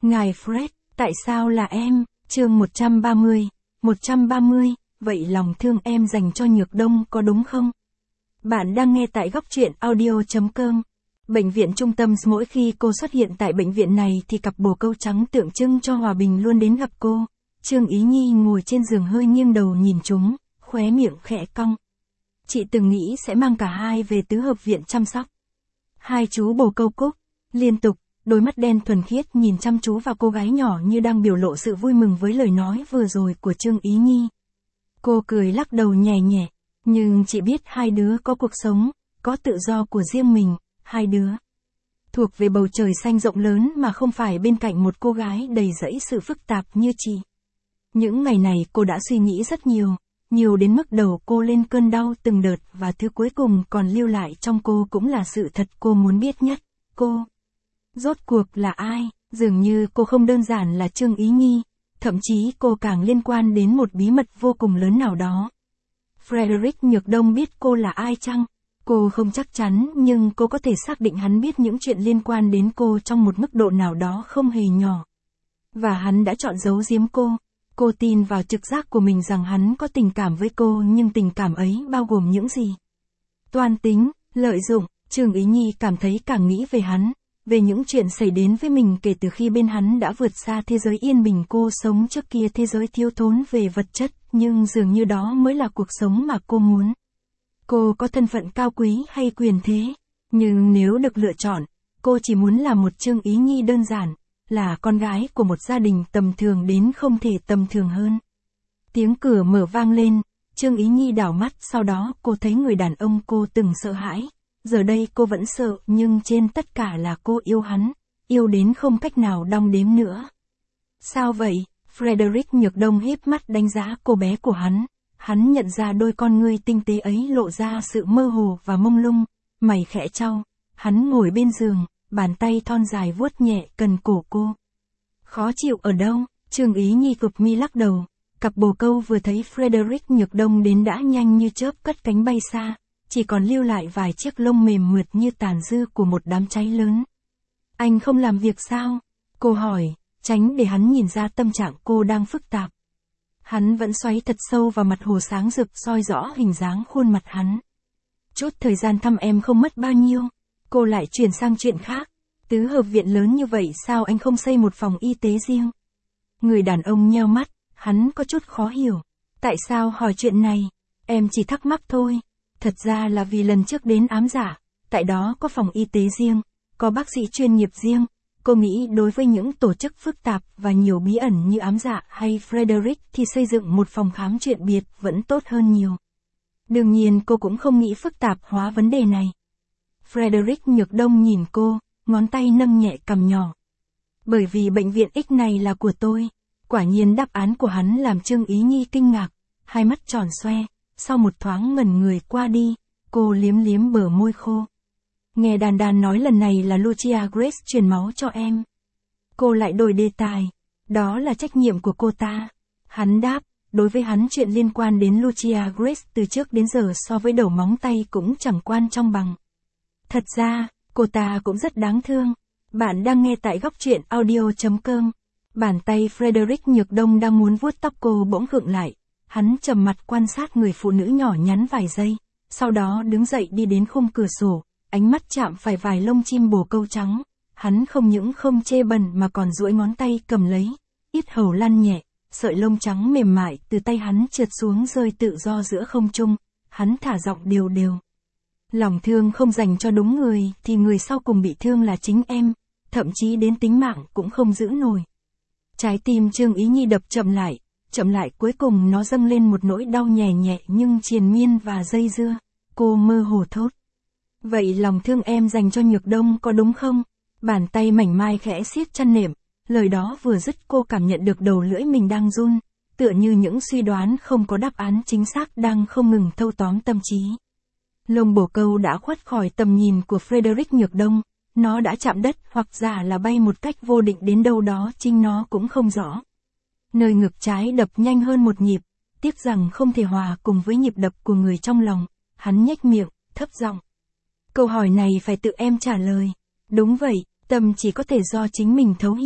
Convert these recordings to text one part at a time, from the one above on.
Ngài Fred, tại sao là em? Chương 130, 130, vậy lòng thương em dành cho Nhược Đông có đúng không? Bạn đang nghe tại góc truyện audio.com. Bệnh viện trung tâm. Mỗi khi cô xuất hiện tại bệnh viện này thì cặp bồ câu trắng tượng trưng cho hòa bình luôn đến gặp cô. Trương Ý Nhi ngồi trên giường hơi nghiêng đầu nhìn chúng, khóe miệng khẽ cong. Chị từng nghĩ sẽ mang cả hai về tứ hợp viện chăm sóc. Hai chú bồ câu Cúc, liên tục, đôi mắt đen thuần khiết nhìn chăm chú vào cô gái nhỏ như đang biểu lộ sự vui mừng với lời nói vừa rồi của Trương Ý Nhi. Cô cười lắc đầu nhẹ nhẹ, nhưng chị biết hai đứa có cuộc sống, có tự do của riêng mình, hai đứa thuộc về bầu trời xanh rộng lớn mà không phải bên cạnh một cô gái đầy rẫy sự phức tạp như chị. Những ngày này cô đã suy nghĩ rất nhiều đến mức đầu cô lên cơn đau từng đợt và thứ cuối cùng còn lưu lại trong cô cũng là sự thật cô muốn biết nhất. Cô rốt cuộc là ai? Dường như cô không đơn giản là Trương Ý Nhi, thậm chí cô càng liên quan đến một bí mật vô cùng lớn nào đó. Frederick Nhược Đông biết cô là ai chăng? Cô không chắc chắn nhưng cô có thể xác định hắn biết những chuyện liên quan đến cô trong một mức độ nào đó không hề nhỏ. Và hắn đã chọn giấu giếm cô. Cô tin vào trực giác của mình rằng hắn có tình cảm với cô, nhưng tình cảm ấy bao gồm những gì? Toan tính, lợi dụng. Trương Ý Nhi cảm thấy càng nghĩ về hắn, về những chuyện xảy đến với mình kể từ khi bên hắn đã vượt xa thế giới yên bình cô sống trước kia, thế giới thiếu thốn về vật chất, nhưng dường như đó mới là cuộc sống mà cô muốn. Cô có thân phận cao quý hay quyền thế, nhưng nếu được lựa chọn, cô chỉ muốn là một Trương Ý Nhi đơn giản, là con gái của một gia đình tầm thường đến không thể tầm thường hơn. Tiếng cửa mở vang lên, Trương Ý Nhi đảo mắt, sau đó cô thấy người đàn ông cô từng sợ hãi. Giờ đây cô vẫn sợ, nhưng trên tất cả là cô yêu hắn, yêu đến không cách nào đong đếm nữa. Sao vậy? Frederick Nhược Đông híp mắt đánh giá cô bé của hắn. Hắn nhận ra đôi con ngươi tinh tế ấy lộ ra sự mơ hồ và mông lung, mày khẽ chau. Hắn ngồi bên giường, bàn tay thon dài vuốt nhẹ cần cổ cô. Khó chịu ở đâu? Trương Ý Nhi cực mi lắc đầu. Cặp bồ câu vừa thấy Frederick Nhược Đông đến đã nhanh như chớp cất cánh bay xa, chỉ còn lưu lại vài chiếc lông mềm mượt như tàn dư của một đám cháy lớn. Anh không làm việc sao? Cô hỏi, tránh để hắn nhìn ra tâm trạng cô đang phức tạp. Hắn vẫn xoáy thật sâu vào mặt hồ sáng rực soi rõ hình dáng khuôn mặt hắn. Chút thời gian thăm em không mất bao nhiêu. Cô lại chuyển sang chuyện khác. Tứ hợp viện lớn như vậy sao anh không xây một phòng y tế riêng? Người đàn ông nheo mắt, hắn có chút khó hiểu. Tại sao hỏi chuyện này? Em chỉ thắc mắc thôi. Thật ra là vì lần trước đến ám dạ, tại đó có phòng y tế riêng, có bác sĩ chuyên nghiệp riêng. Cô nghĩ đối với những tổ chức phức tạp và nhiều bí ẩn như ám dạ hay Frederick thì xây dựng một phòng khám chuyện biệt vẫn tốt hơn nhiều. Đương nhiên cô cũng không nghĩ phức tạp hóa vấn đề này. Frederick Nhược Đông nhìn cô, ngón tay nâng nhẹ cằm nhỏ. Bởi vì bệnh viện X này là của tôi. Quả nhiên đáp án của hắn làm Trương Ý Nhi kinh ngạc, hai mắt tròn xoe. Sau một thoáng ngẩn người qua đi, cô liếm liếm bờ môi khô. Nghe đàn đàn nói lần này là Lucia Grace truyền máu cho em. Cô lại đổi đề tài. Đó là trách nhiệm của cô ta. Hắn đáp, đối với hắn chuyện liên quan đến Lucia Grace từ trước đến giờ so với đầu móng tay cũng chẳng quan trọng bằng. Thật ra, cô ta cũng rất đáng thương. Bạn đang nghe tại góc truyện audio.com. Bàn tay Frederick Nhược Đông đang muốn vuốt tóc cô bỗng khựng lại. Hắn trầm mặt quan sát người phụ nữ nhỏ nhắn vài giây, sau đó đứng dậy đi đến khung cửa sổ, ánh mắt chạm phải vài lông chim bồ câu trắng. Hắn không những không chê bẩn mà còn duỗi ngón tay cầm lấy, yết hầu lăn nhẹ, sợi lông trắng mềm mại từ tay hắn trượt xuống rơi tự do giữa không trung. Hắn thả giọng đều đều. Lòng thương không dành cho đúng người thì người sau cùng bị thương là chính em, thậm chí đến tính mạng cũng không giữ nổi. Trái tim Trương Ý Nhi đập chậm lại cuối cùng nó dâng lên một nỗi đau nhẹ nhẹ nhưng triền miên và dây dưa. Cô mơ hồ thốt. Vậy lòng thương em dành cho Nhược Đông có đúng không? Bàn tay mảnh mai khẽ siết chăn nệm, lời đó vừa dứt cô cảm nhận được đầu lưỡi mình đang run, tựa như những suy đoán không có đáp án chính xác đang không ngừng thâu tóm tâm trí. Lông bồ câu đã khuất khỏi tầm nhìn của Frederick Nhược Đông, nó đã chạm đất hoặc giả là bay một cách vô định đến đâu đó chính nó cũng không rõ. Nơi ngực trái đập nhanh hơn một nhịp, tiếc rằng không thể hòa cùng với nhịp đập của người trong lòng. Hắn nhếch miệng, thấp giọng. Câu hỏi này phải tự em trả lời. Đúng vậy, tâm chỉ có thể do chính mình thấu hiểu.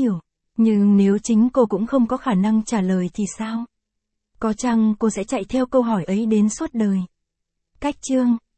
Nhưng nếu chính cô cũng không có khả năng trả lời thì sao? Có chăng cô sẽ chạy theo câu hỏi ấy đến suốt đời? Cách chương